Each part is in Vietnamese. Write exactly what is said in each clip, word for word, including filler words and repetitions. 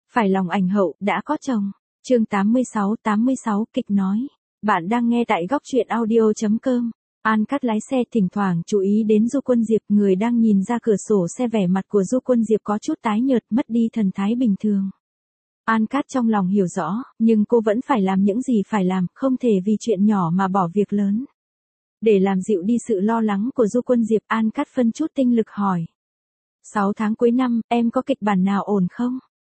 Phải lòng ảnh hậu, đã có chồng. Chương tám mươi sáu tám mươi sáu kịch nói. Bạn đang nghe tại góc truyện audio chấm com. An Cát lái xe thỉnh thoảng chú ý đến Du Quân Diệp, người đang nhìn ra cửa sổ xe, vẻ mặt của Du Quân Diệp có chút tái nhợt, mất đi thần thái bình thường. An Cát trong lòng hiểu rõ, nhưng cô vẫn phải làm những gì phải làm, không thể vì chuyện nhỏ mà bỏ việc lớn. Để làm dịu đi sự lo lắng của Du Quân Diệp, An Cát phân chút tinh lực hỏi. Sáu tháng cuối năm, em có kịch bản nào ổn không?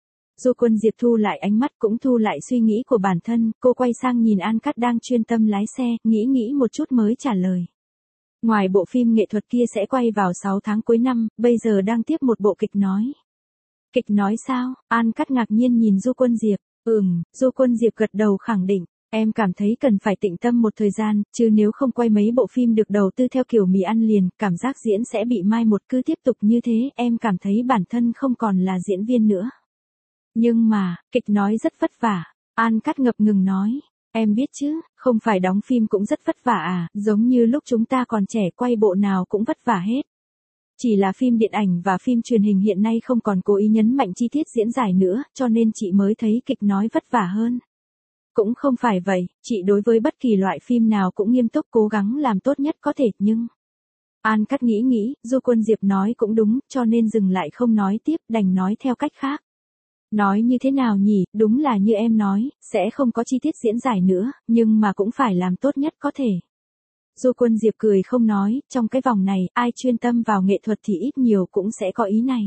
Du Quân Diệp thu lại ánh mắt, cũng thu lại suy nghĩ của bản thân, cô quay sang nhìn An Cát đang chuyên tâm lái xe, nghĩ nghĩ một chút mới trả lời. Ngoài bộ phim nghệ thuật kia sẽ quay vào sáu tháng cuối năm, bây giờ đang tiếp một bộ kịch nói. Kịch nói sao? An Cát ngạc nhiên nhìn Du Quân Diệp. Ừm, Du Quân Diệp gật đầu khẳng định. Em cảm thấy cần phải tĩnh tâm một thời gian, chứ nếu không quay mấy bộ phim được đầu tư theo kiểu mì ăn liền, cảm giác diễn sẽ bị mai một, cứ tiếp tục như thế, em cảm thấy bản thân không còn là diễn viên nữa. Nhưng mà, kịch nói rất vất vả. An Cát ngập ngừng nói. Em biết chứ, không phải đóng phim cũng rất vất vả à, giống như lúc chúng ta còn trẻ quay bộ nào cũng vất vả hết. Chỉ là phim điện ảnh và phim truyền hình hiện nay không còn cố ý nhấn mạnh chi tiết diễn giải nữa, cho nên chị mới thấy kịch nói vất vả hơn. Cũng không phải vậy, chị đối với bất kỳ loại phim nào cũng nghiêm túc cố gắng làm tốt nhất có thể, nhưng... An Cát nghĩ nghĩ, Du Quân Diệp nói cũng đúng, cho nên dừng lại không nói tiếp, đành nói theo cách khác. Nói như thế nào nhỉ, đúng là như em nói, sẽ không có chi tiết diễn giải nữa, nhưng mà cũng phải làm tốt nhất có thể. Du Quân Diệp cười không nói, trong cái vòng này, ai chuyên tâm vào nghệ thuật thì ít nhiều cũng sẽ có ý này.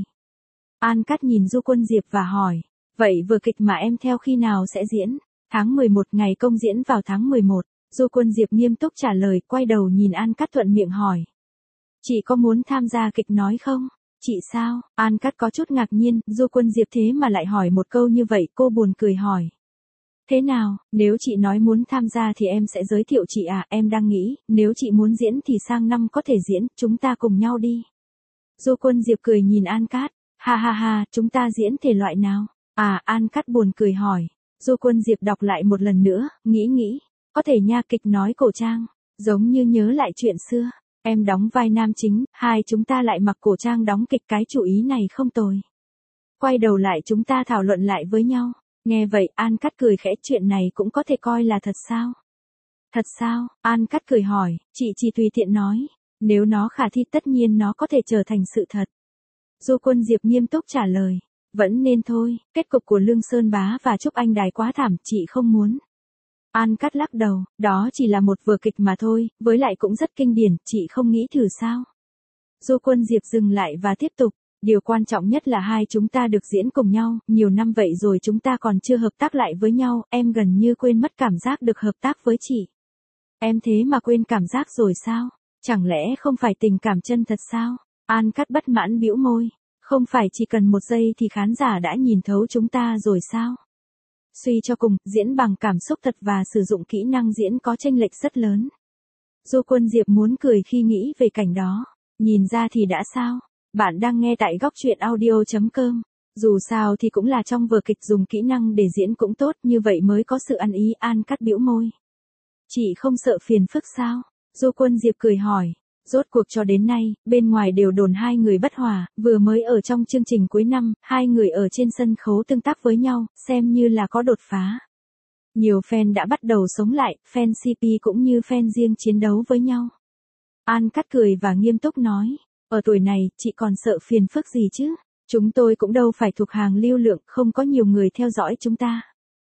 An Cát nhìn Du Quân Diệp và hỏi, vậy vở kịch mà em theo khi nào sẽ diễn? Tháng mười một, ngày công diễn vào tháng mười một. Du Quân Diệp nghiêm túc trả lời, quay đầu nhìn An Cát thuận miệng hỏi. Chị có muốn tham gia kịch nói không? Chị sao? An Cát có chút ngạc nhiên, Du Quân Diệp thế mà lại hỏi một câu như vậy, cô buồn cười hỏi. Thế nào, nếu chị nói muốn tham gia thì em sẽ giới thiệu chị à, em đang nghĩ, nếu chị muốn diễn thì sang năm có thể diễn, chúng ta cùng nhau đi. Du Quân Diệp cười nhìn An Cát, ha ha ha, chúng ta diễn thể loại nào? À, An Cát buồn cười hỏi. Du Quân Diệp đọc lại một lần nữa, nghĩ nghĩ, có thể nha, kịch nói cổ trang, giống như nhớ lại chuyện xưa. Em đóng vai nam chính, hai chúng ta lại mặc cổ trang đóng kịch, cái chủ ý này không tồi. Quay đầu lại chúng ta thảo luận lại với nhau. Nghe vậy, An Cát cười khẽ, chuyện này cũng có thể coi là thật sao? Thật sao? An Cát cười hỏi, chị chỉ tùy tiện nói. Nếu nó khả thi tất nhiên nó có thể trở thành sự thật. Du Quân Diệp nghiêm túc trả lời. Vẫn nên thôi, kết cục của Lương Sơn Bá và Trúc Anh Đài quá thảm, chị không muốn. An Cát lắc đầu, đó chỉ là một vở kịch mà thôi, với lại cũng rất kinh điển, chị không nghĩ thử sao? Du Quân Diệp dừng lại và tiếp tục, điều quan trọng nhất là hai chúng ta được diễn cùng nhau, nhiều năm vậy rồi chúng ta còn chưa hợp tác lại với nhau, em gần như quên mất cảm giác được hợp tác với chị. Em thế mà quên cảm giác rồi sao? Chẳng lẽ không phải tình cảm chân thật sao? An Cát bất mãn bĩu môi, không phải chỉ cần một giây thì khán giả đã nhìn thấu chúng ta rồi sao? Suy cho cùng, diễn bằng cảm xúc thật và sử dụng kỹ năng diễn có chênh lệch rất lớn. Du Quân Diệp muốn cười khi nghĩ về cảnh đó. Nhìn ra thì đã sao? Bạn đang nghe tại góc truyện audio chấm com. Dù sao thì cũng là trong vở kịch, dùng kỹ năng để diễn cũng tốt, như vậy mới có sự ăn ý. An Cát bĩu môi. Chị không sợ phiền phức sao? Du Quân Diệp cười hỏi. Rốt cuộc cho đến nay, bên ngoài đều đồn hai người bất hòa, vừa mới ở trong chương trình cuối năm, hai người ở trên sân khấu tương tác với nhau, xem như là có đột phá. Nhiều fan đã bắt đầu sống lại, fan xê pê cũng như fan riêng chiến đấu với nhau. An Cát cười và nghiêm túc nói, ở tuổi này, chị còn sợ phiền phức gì chứ? Chúng tôi cũng đâu phải thuộc hàng lưu lượng, không có nhiều người theo dõi chúng ta.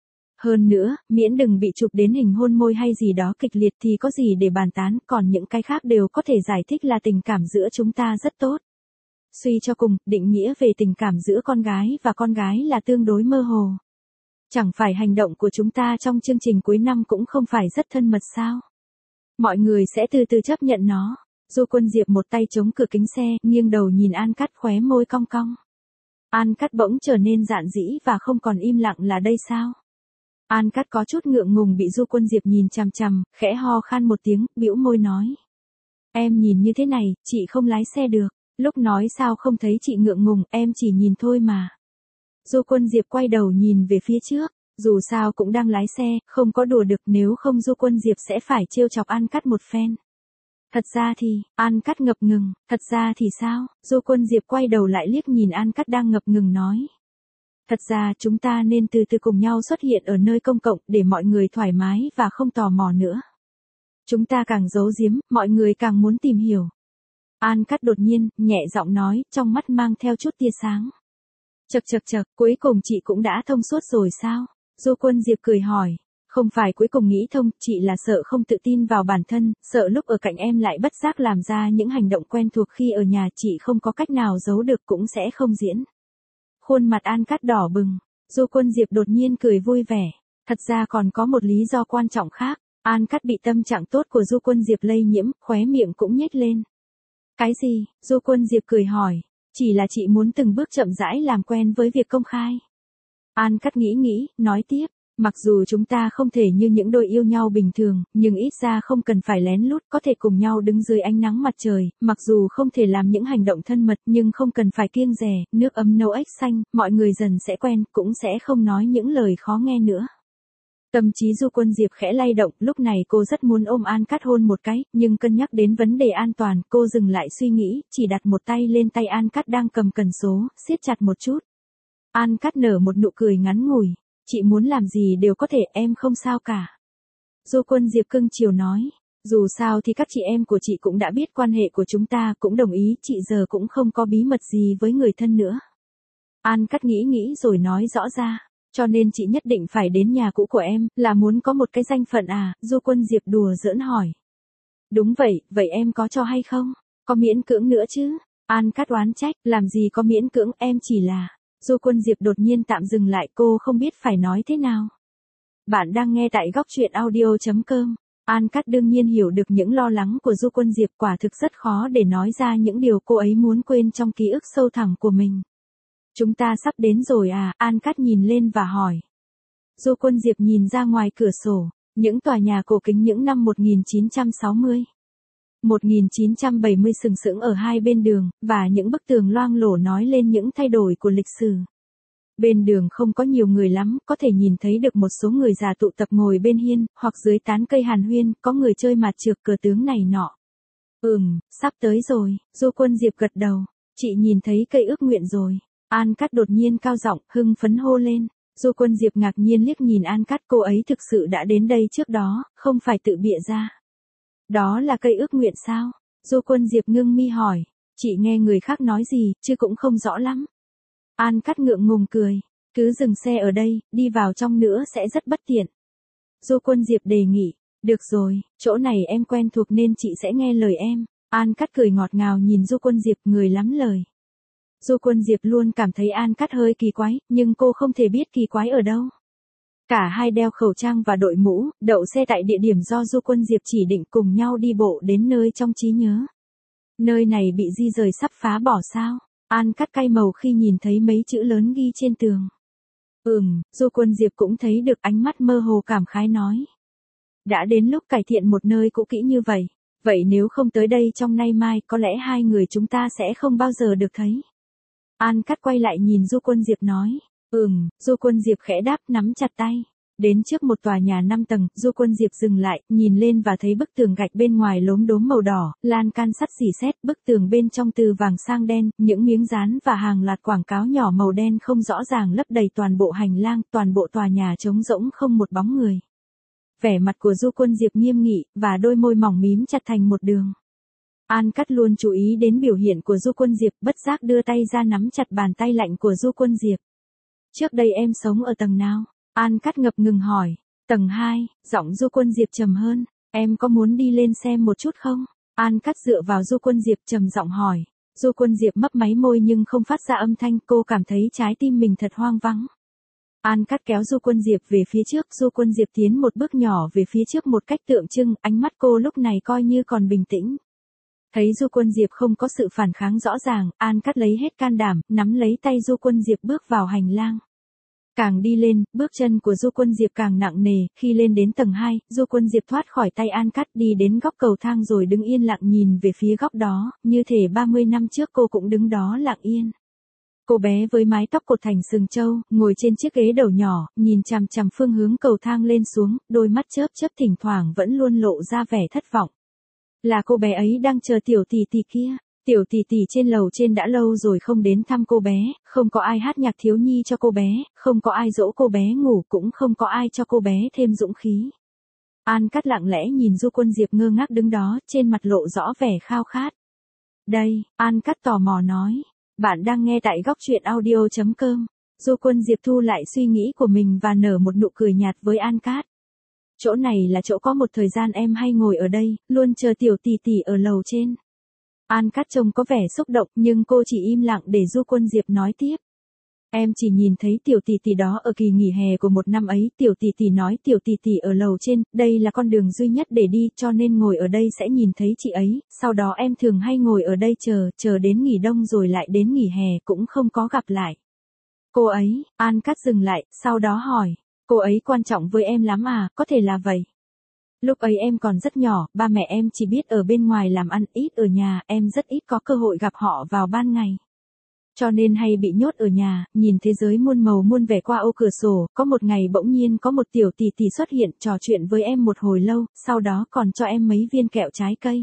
Hơn nữa, miễn đừng bị chụp đến hình hôn môi hay gì đó kịch liệt thì có gì để bàn tán, còn những cái khác đều có thể giải thích là tình cảm giữa chúng ta rất tốt. Suy cho cùng, định nghĩa về tình cảm giữa con gái và con gái là tương đối mơ hồ. Chẳng phải hành động của chúng ta trong chương trình cuối năm cũng không phải rất thân mật sao? Mọi người sẽ từ từ chấp nhận nó. Du Quân Diệp một tay chống cửa kính xe, nghiêng đầu nhìn An Cát, khóe môi cong cong. An Cát bỗng trở nên dạn dĩ và không còn im lặng là đây sao? An Cát có chút ngượng ngùng bị Du Quân Diệp nhìn chằm chằm, khẽ ho khan một tiếng, bĩu môi nói. Em nhìn như thế này, chị không lái xe được. Lúc nói sao không thấy chị ngượng ngùng, em chỉ nhìn thôi mà. Du Quân Diệp quay đầu nhìn về phía trước, dù sao cũng đang lái xe, không có đùa được, nếu không Du Quân Diệp sẽ phải trêu chọc An Cát một phen. Thật ra thì, An Cát ngập ngừng, thật ra thì sao? Du Quân Diệp quay đầu lại liếc nhìn An Cát đang ngập ngừng nói. Thật ra chúng ta nên từ từ cùng nhau xuất hiện ở nơi công cộng để mọi người thoải mái và không tò mò nữa. Chúng ta càng giấu giếm, mọi người càng muốn tìm hiểu. An Cát đột nhiên, nhẹ giọng nói, trong mắt mang theo chút tia sáng. Chậc chậc chậc, cuối cùng chị cũng đã thông suốt rồi sao? Du Quân Diệp cười hỏi. Không phải cuối cùng nghĩ thông, chị là sợ không tự tin vào bản thân, sợ lúc ở cạnh em lại bất giác làm ra những hành động quen thuộc khi ở nhà chị không có cách nào giấu được cũng sẽ không diễn. Khuôn mặt An Cát đỏ bừng, Du Quân Diệp đột nhiên cười vui vẻ. Thật ra còn có một lý do quan trọng khác, An Cát bị tâm trạng tốt của Du Quân Diệp lây nhiễm, khóe miệng cũng nhếch lên. Cái gì? Du Quân Diệp cười hỏi. Chỉ là chị muốn từng bước chậm rãi làm quen với việc công khai. An Cát nghĩ nghĩ, nói tiếp. Mặc dù chúng ta không thể như những đôi yêu nhau bình thường, nhưng ít ra không cần phải lén lút, có thể cùng nhau đứng dưới ánh nắng mặt trời, mặc dù không thể làm những hành động thân mật nhưng không cần phải kiêng dè, nước ấm nấu ếch xanh, mọi người dần sẽ quen, cũng sẽ không nói những lời khó nghe nữa. Tâm trí Du Quân Diệp khẽ lay động, lúc này cô rất muốn ôm An Cát hôn một cái, nhưng cân nhắc đến vấn đề an toàn, cô dừng lại suy nghĩ, chỉ đặt một tay lên tay An Cát đang cầm cần số, siết chặt một chút. An Cát nở một nụ cười ngắn ngủi. Chị muốn làm gì đều có thể, em không sao cả. Du Quân Diệp cưng chiều nói. Dù sao thì các chị em của chị cũng đã biết quan hệ của chúng ta, cũng đồng ý, chị giờ cũng không có bí mật gì với người thân nữa. An Cát nghĩ nghĩ rồi nói rõ ra. Cho nên chị nhất định phải đến nhà cũ của em, là muốn có một cái danh phận à? Du Quân Diệp đùa giỡn hỏi. Đúng vậy, vậy em có cho hay không? Có miễn cưỡng nữa chứ? An Cát oán trách, làm gì có miễn cưỡng, em chỉ là... Du Quân Diệp đột nhiên tạm dừng lại, cô không biết phải nói thế nào. Bạn đang nghe tại góc truyện audio chấm com. An Cát đương nhiên hiểu được những lo lắng của Du Quân Diệp, quả thực rất khó để nói ra những điều cô ấy muốn quên trong ký ức sâu thẳm của mình. Chúng ta sắp đến rồi à? An Cát nhìn lên và hỏi. Du Quân Diệp nhìn ra ngoài cửa sổ, những tòa nhà cổ kính những năm một nghìn chín trăm sáu mươi. một nghìn chín trăm bảy mươi sừng sững ở hai bên đường, và những bức tường loang lổ nói lên những thay đổi của lịch sử. Bên đường không có nhiều người lắm, có thể nhìn thấy được một số người già tụ tập ngồi bên hiên, hoặc dưới tán cây hàn huyên, có người chơi mạt trược cờ tướng này nọ. Ừm, sắp tới rồi, Du Quân Diệp gật đầu. Chị nhìn thấy cây ước nguyện rồi. An Cát đột nhiên cao giọng, hưng phấn hô lên. Du Quân Diệp ngạc nhiên liếc nhìn An Cát, cô ấy thực sự đã đến đây trước đó, không phải tự bịa ra. Đó là cây ước nguyện sao? Du Quân Diệp ngưng mi hỏi. Chị nghe người khác nói gì, chứ cũng không rõ lắm. An Cát ngượng ngùng cười. Cứ dừng xe ở đây, đi vào trong nữa sẽ rất bất tiện. Du Quân Diệp đề nghị. Được rồi, chỗ này em quen thuộc nên chị sẽ nghe lời em. An Cát cười ngọt ngào nhìn Du Quân Diệp, người lắm lời. Du Quân Diệp luôn cảm thấy An Cát hơi kỳ quái, nhưng cô không thể biết kỳ quái ở đâu. Cả hai đeo khẩu trang và đội mũ, đậu xe tại địa điểm do Du Quân Diệp chỉ định, cùng nhau đi bộ đến nơi trong trí nhớ. Nơi này bị di rời sắp phá bỏ sao? An Cát cay màu khi nhìn thấy mấy chữ lớn ghi trên tường. Ừm, Du Quân Diệp cũng thấy được, ánh mắt mơ hồ cảm khái nói. Đã đến lúc cải thiện một nơi cũ kỹ như vậy. Vậy nếu không tới đây trong nay mai, có lẽ hai người chúng ta sẽ không bao giờ được thấy. An Cát quay lại nhìn Du Quân Diệp nói. Ừm, Du Quân Diệp khẽ đáp, nắm chặt tay. Đến trước một tòa nhà năm tầng, Du Quân Diệp dừng lại, nhìn lên và thấy bức tường gạch bên ngoài lốm đốm màu đỏ, lan can sắt xỉ sét, bức tường bên trong từ vàng sang đen, những miếng dán và hàng loạt quảng cáo nhỏ màu đen không rõ ràng lấp đầy toàn bộ hành lang, toàn bộ tòa nhà trống rỗng không một bóng người. Vẻ mặt của Du Quân Diệp nghiêm nghị, và đôi môi mỏng mím chặt thành một đường. An Cát luôn chú ý đến biểu hiện của Du Quân Diệp, bất giác đưa tay ra nắm chặt bàn tay lạnh của Du Quân Diệp. Trước đây em sống ở tầng nào? An Cát ngập ngừng hỏi. Tầng hai, giọng Du Quân Diệp trầm hơn. Em có muốn đi lên xem một chút không? An Cát dựa vào Du Quân Diệp trầm giọng hỏi. Du Quân Diệp mấp máy môi nhưng không phát ra âm thanh, cô cảm thấy trái tim mình thật hoang vắng. An Cát kéo Du Quân Diệp về phía trước, Du Quân Diệp tiến một bước nhỏ về phía trước một cách tượng trưng, ánh mắt cô lúc này coi như còn bình tĩnh. Thấy Du Quân Diệp không có sự phản kháng rõ ràng, An Cát lấy hết can đảm, nắm lấy tay Du Quân Diệp bước vào hành lang. Càng đi lên, bước chân của Du Quân Diệp càng nặng nề, khi lên đến tầng hai, Du Quân Diệp thoát khỏi tay An Cát đi đến góc cầu thang rồi đứng yên lặng nhìn về phía góc đó, như thể ba mươi năm trước cô cũng đứng đó lặng yên. Cô bé với mái tóc cột thành sừng trâu, ngồi trên chiếc ghế đầu nhỏ, nhìn chằm chằm phương hướng cầu thang lên xuống, đôi mắt chớp chớp thỉnh thoảng vẫn luôn lộ ra vẻ thất vọng. Là cô bé ấy đang chờ tiểu tỷ tỷ kia. Tiểu tỷ tỷ trên lầu trên đã lâu rồi không đến thăm cô bé, không có ai hát nhạc thiếu nhi cho cô bé, không có ai dỗ cô bé ngủ, cũng không có ai cho cô bé thêm dũng khí. An Cát lặng lẽ nhìn Du Quân Diệp ngơ ngác đứng đó, trên mặt lộ rõ vẻ khao khát. Đây, An Cát tò mò nói. Bạn đang nghe tại góc truyện audio chấm com. Du Quân Diệp thu lại suy nghĩ của mình và nở một nụ cười nhạt với An Cát. Chỗ này là chỗ có một thời gian em hay ngồi ở đây, luôn chờ tiểu tỷ tỷ ở lầu trên. An Cát trông có vẻ xúc động nhưng cô chỉ im lặng để Du Quân Diệp nói tiếp. Em chỉ nhìn thấy tiểu tỷ tỷ đó ở kỳ nghỉ hè của một năm ấy, tiểu tỷ tỷ nói tiểu tỷ tỷ ở lầu trên, đây là con đường duy nhất để đi, cho nên ngồi ở đây sẽ nhìn thấy chị ấy, sau đó em thường hay ngồi ở đây chờ, chờ đến nghỉ đông rồi lại đến nghỉ hè cũng không có gặp lại. Cô ấy, An Cát dừng lại, sau đó hỏi, cô ấy quan trọng với em lắm à, có thể là vậy. Lúc ấy em còn rất nhỏ, ba mẹ em chỉ biết ở bên ngoài làm ăn, ít ở nhà, em rất ít có cơ hội gặp họ vào ban ngày. Cho nên hay bị nhốt ở nhà, nhìn thế giới muôn màu muôn vẻ qua ô cửa sổ, có một ngày bỗng nhiên có một tiểu tỷ tỷ xuất hiện, trò chuyện với em một hồi lâu, sau đó còn cho em mấy viên kẹo trái cây.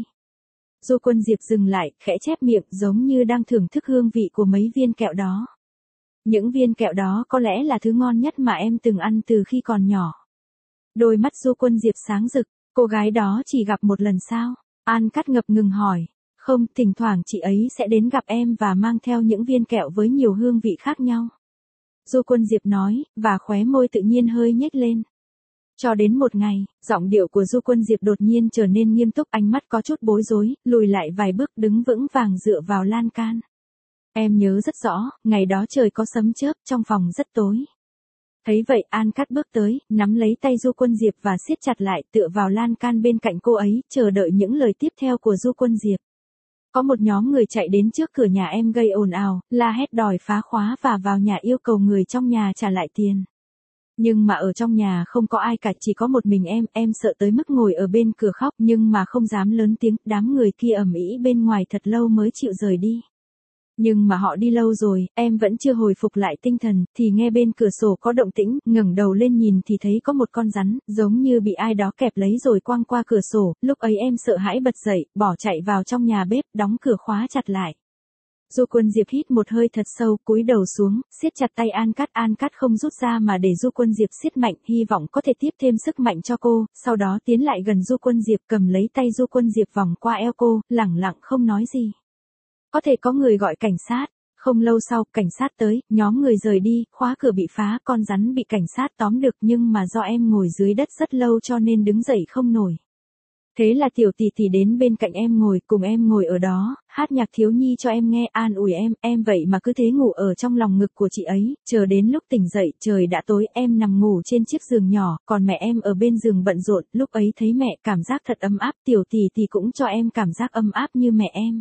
Du Quân Diệp dừng lại, khẽ chép miệng giống như đang thưởng thức hương vị của mấy viên kẹo đó. Những viên kẹo đó có lẽ là thứ ngon nhất mà em từng ăn từ khi còn nhỏ. Đôi mắt Du Quân Diệp sáng rực, cô gái đó chỉ gặp một lần sao? An Cát ngập ngừng hỏi. Không, thỉnh thoảng chị ấy sẽ đến gặp em và mang theo những viên kẹo với nhiều hương vị khác nhau. Du Quân Diệp nói, và khóe môi tự nhiên hơi nhếch lên. Cho đến một ngày, giọng điệu của Du Quân Diệp đột nhiên trở nên nghiêm túc, ánh mắt có chút bối rối, lùi lại vài bước đứng vững vàng dựa vào lan can. Em nhớ rất rõ, ngày đó trời có sấm chớp, trong phòng rất tối. Thấy vậy An Cát bước tới, nắm lấy tay Du Quân Diệp và siết chặt lại, tựa vào lan can bên cạnh cô ấy, chờ đợi những lời tiếp theo của Du Quân Diệp. Có một nhóm người chạy đến trước cửa nhà em gây ồn ào, la hét đòi phá khóa và vào nhà yêu cầu người trong nhà trả lại tiền. Nhưng mà ở trong nhà không có ai cả, chỉ có một mình em, em sợ tới mức ngồi ở bên cửa khóc nhưng mà không dám lớn tiếng, đám người kia ầm ĩ bên ngoài thật lâu mới chịu rời đi. Nhưng mà họ đi lâu rồi, em vẫn chưa hồi phục lại tinh thần, thì nghe bên cửa sổ có động tĩnh, ngẩng đầu lên nhìn thì thấy có một con rắn, giống như bị ai đó kẹp lấy rồi quăng qua cửa sổ, lúc ấy em sợ hãi bật dậy, bỏ chạy vào trong nhà bếp, đóng cửa khóa chặt lại. Du Quân Diệp hít một hơi thật sâu, cúi đầu xuống, siết chặt tay An Cát, An Cát không rút ra mà để Du Quân Diệp siết mạnh, hy vọng có thể tiếp thêm sức mạnh cho cô, sau đó tiến lại gần Du Quân Diệp, cầm lấy tay Du Quân Diệp vòng qua eo cô, lẳng lặng không nói gì. Có thể có người gọi cảnh sát. Không lâu sau, cảnh sát tới, nhóm người rời đi, khóa cửa bị phá, con rắn bị cảnh sát tóm được nhưng mà do em ngồi dưới đất rất lâu cho nên đứng dậy không nổi. Thế là tiểu tỷ tỷ đến bên cạnh em ngồi, cùng em ngồi ở đó, hát nhạc thiếu nhi cho em nghe, an ủi em, em vậy mà cứ thế ngủ ở trong lòng ngực của chị ấy, chờ đến lúc tỉnh dậy, trời đã tối, em nằm ngủ trên chiếc giường nhỏ, còn mẹ em ở bên giường bận rộn, lúc ấy thấy mẹ, cảm giác thật ấm áp, tiểu tỷ tỷ cũng cho em cảm giác ấm áp như mẹ em.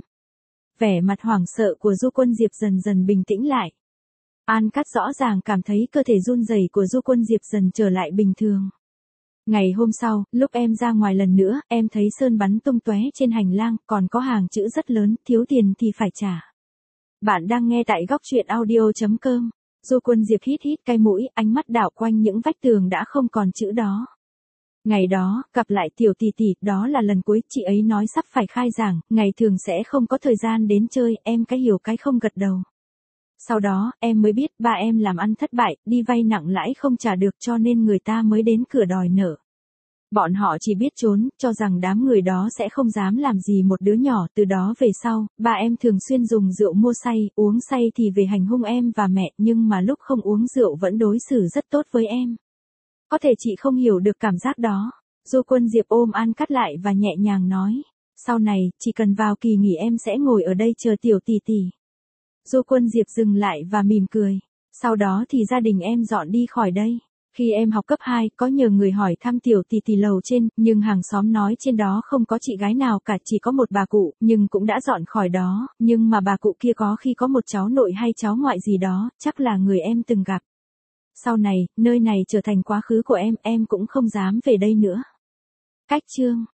Vẻ mặt hoảng sợ của Du Quân Diệp dần dần bình tĩnh lại. An Cát rõ ràng cảm thấy cơ thể run rẩy của Du Quân Diệp dần trở lại bình thường. Ngày hôm sau, lúc em ra ngoài lần nữa, em thấy sơn bắn tung tóe trên hành lang, còn có hàng chữ rất lớn, thiếu tiền thì phải trả. Bạn đang nghe tại góc truyện audio chấm com. Du Quân Diệp hít hít cái mũi, ánh mắt đảo quanh những vách tường đã không còn chữ đó. Ngày đó, gặp lại tiểu tỷ tỷ, đó là lần cuối, chị ấy nói sắp phải khai giảng, ngày thường sẽ không có thời gian đến chơi, em cái hiểu cái không gật đầu. Sau đó, em mới biết, ba em làm ăn thất bại, đi vay nặng lãi không trả được cho nên người ta mới đến cửa đòi nợ. Bọn họ chỉ biết trốn, cho rằng đám người đó sẽ không dám làm gì một đứa nhỏ, từ đó về sau, ba em thường xuyên dùng rượu mua say, uống say thì về hành hung em và mẹ, nhưng mà lúc không uống rượu vẫn đối xử rất tốt với em. Có thể chị không hiểu được cảm giác đó. Du Quân Diệp ôm An Cát lại và nhẹ nhàng nói. Sau này, chỉ cần vào kỳ nghỉ em sẽ ngồi ở đây chờ tiểu tỷ tỷ. Du Quân Diệp dừng lại và mỉm cười. Sau đó thì gia đình em dọn đi khỏi đây. Khi em học cấp hai, có nhờ người hỏi thăm tiểu tỷ tỷ lầu trên, nhưng hàng xóm nói trên đó không có chị gái nào cả, chỉ có một bà cụ, nhưng cũng đã dọn khỏi đó, nhưng mà bà cụ kia có khi có một cháu nội hay cháu ngoại gì đó, chắc là người em từng gặp. Sau này, nơi này trở thành quá khứ của em, em cũng không dám về đây nữa. Cách chương